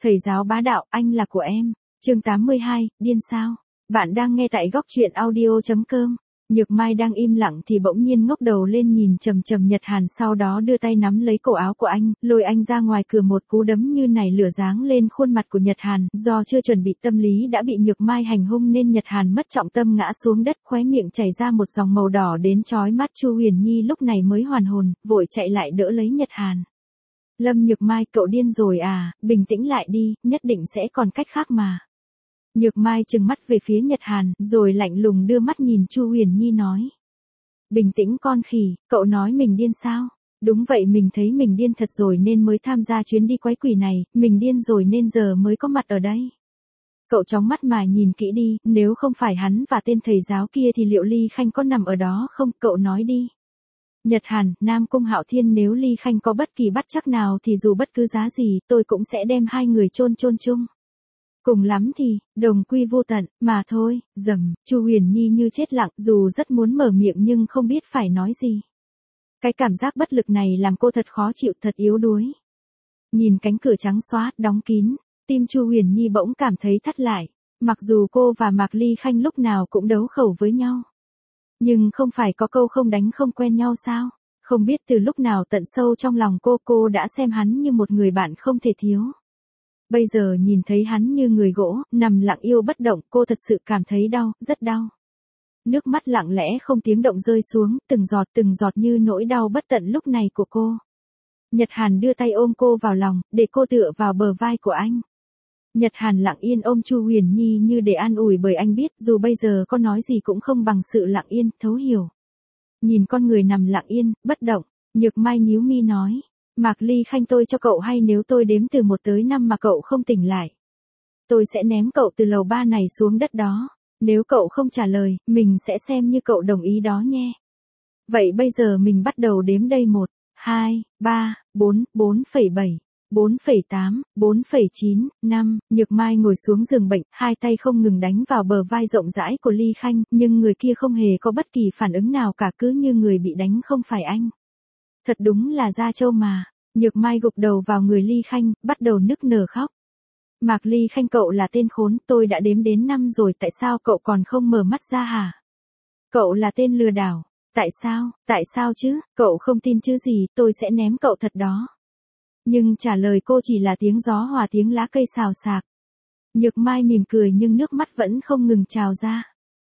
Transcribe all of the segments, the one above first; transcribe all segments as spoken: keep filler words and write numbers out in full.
Thầy giáo bá đạo, anh là của em. Chương tám mươi hai, điên sao? Bạn đang nghe tại góc truyện audio chấm com. Nhược Mai đang im lặng thì bỗng nhiên ngóc đầu lên nhìn chằm chằm Nhật Hàn, sau đó đưa tay nắm lấy cổ áo của anh, lôi anh ra ngoài cửa, một cú đấm như nảy lửa giáng lên khuôn mặt của Nhật Hàn. Do chưa chuẩn bị tâm lý đã bị Nhược Mai hành hung nên Nhật Hàn mất trọng tâm ngã xuống đất, khóe miệng chảy ra một dòng màu đỏ đến chói mắt. Chu Huyền Nhi lúc này mới hoàn hồn, vội chạy lại đỡ lấy Nhật Hàn. Lâm Nhược Mai, cậu điên rồi à, bình tĩnh lại đi, nhất định sẽ còn cách khác mà. Nhược Mai trừng mắt về phía Nhật Hàn, rồi lạnh lùng đưa mắt nhìn Chu Huyền Nhi nói. Bình tĩnh con khỉ, cậu nói mình điên sao? Đúng vậy, mình thấy mình điên thật rồi nên mới tham gia chuyến đi quái quỷ này, mình điên rồi nên giờ mới có mặt ở đây. Cậu chóng mắt mà nhìn kỹ đi, nếu không phải hắn và tên thầy giáo kia thì liệu Ly Khanh có nằm ở đó không, cậu nói đi. Nhật Hàn, Nam Cung Hạo Thiên, nếu Ly Khanh có bất kỳ bất trắc nào thì dù bất cứ giá gì, tôi cũng sẽ đem hai người chôn chôn chung. Cùng lắm thì, đồng quy vô tận, mà thôi. Dầm, Chu Huyền Nhi như chết lặng, dù rất muốn mở miệng nhưng không biết phải nói gì. Cái cảm giác bất lực này làm cô thật khó chịu, thật yếu đuối. Nhìn cánh cửa trắng xóa, đóng kín, tim Chu Huyền Nhi bỗng cảm thấy thắt lại. Mặc dù cô và Mạc Ly Khanh lúc nào cũng đấu khẩu với nhau. Nhưng không phải có câu không đánh không quen nhau sao? Không biết từ lúc nào tận sâu trong lòng cô, cô đã xem hắn như một người bạn không thể thiếu. Bây giờ nhìn thấy hắn như người gỗ, nằm lặng yêu bất động, cô thật sự cảm thấy đau, rất đau. Nước mắt lặng lẽ không tiếng động rơi xuống, từng giọt từng giọt như nỗi đau bất tận lúc này của cô. Nhật Hàn đưa tay ôm cô vào lòng, để cô tựa vào bờ vai của anh. Nhật Hàn lặng yên ôm Chu Huyền Nhi như để an ủi, bởi anh biết dù bây giờ có nói gì cũng không bằng sự lặng yên, thấu hiểu. Nhìn con người nằm lặng yên, bất động, Nhược Mai nhíu mi nói. Mạc Ly Khanh, tôi cho cậu hay, nếu tôi đếm từ một tới năm mà cậu không tỉnh lại, tôi sẽ ném cậu từ lầu ba này xuống đất đó. Nếu cậu không trả lời, mình sẽ xem như cậu đồng ý đó nhé. Vậy bây giờ mình bắt đầu đếm đây. Một, hai, ba, bốn, bốn phẩy bảy, bốn phẩy tám, bốn phẩy chín, năm. Nhược Mai ngồi xuống giường bệnh, hai tay không ngừng đánh vào bờ vai rộng rãi của Ly Khanh, nhưng người kia không hề có bất kỳ phản ứng nào cả, cứ như người bị đánh không phải anh. Thật đúng là da trâu mà. Nhược Mai gục đầu vào người Ly Khanh, bắt đầu nức nở khóc. Mạc Ly Khanh, cậu là tên khốn, tôi đã đếm đến năm rồi, tại sao cậu còn không mở mắt ra hả? Cậu là tên lừa đảo. Tại sao, tại sao chứ, cậu không tin chứ gì, tôi sẽ ném cậu thật đó. Nhưng trả lời cô chỉ là tiếng gió hòa tiếng lá cây xào xạc. Nhược Mai mỉm cười nhưng nước mắt vẫn không ngừng trào ra.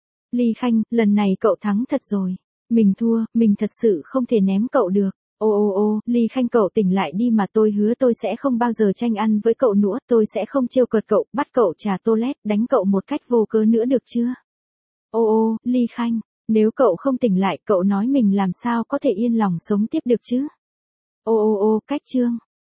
Ly Khanh, lần này cậu thắng thật rồi. Mình thua, mình thật sự không thể ném cậu được. Ô ô ô, Ly Khanh, cậu tỉnh lại đi mà, tôi hứa tôi sẽ không bao giờ tranh ăn với cậu nữa, tôi sẽ không trêu cợt cậu, bắt cậu trà toilet, đánh cậu một cách vô cớ nữa được chưa? Ô ô, Ly Khanh, nếu cậu không tỉnh lại, cậu nói mình làm sao có thể yên lòng sống tiếp được chứ? Ô ô ô, cách chương.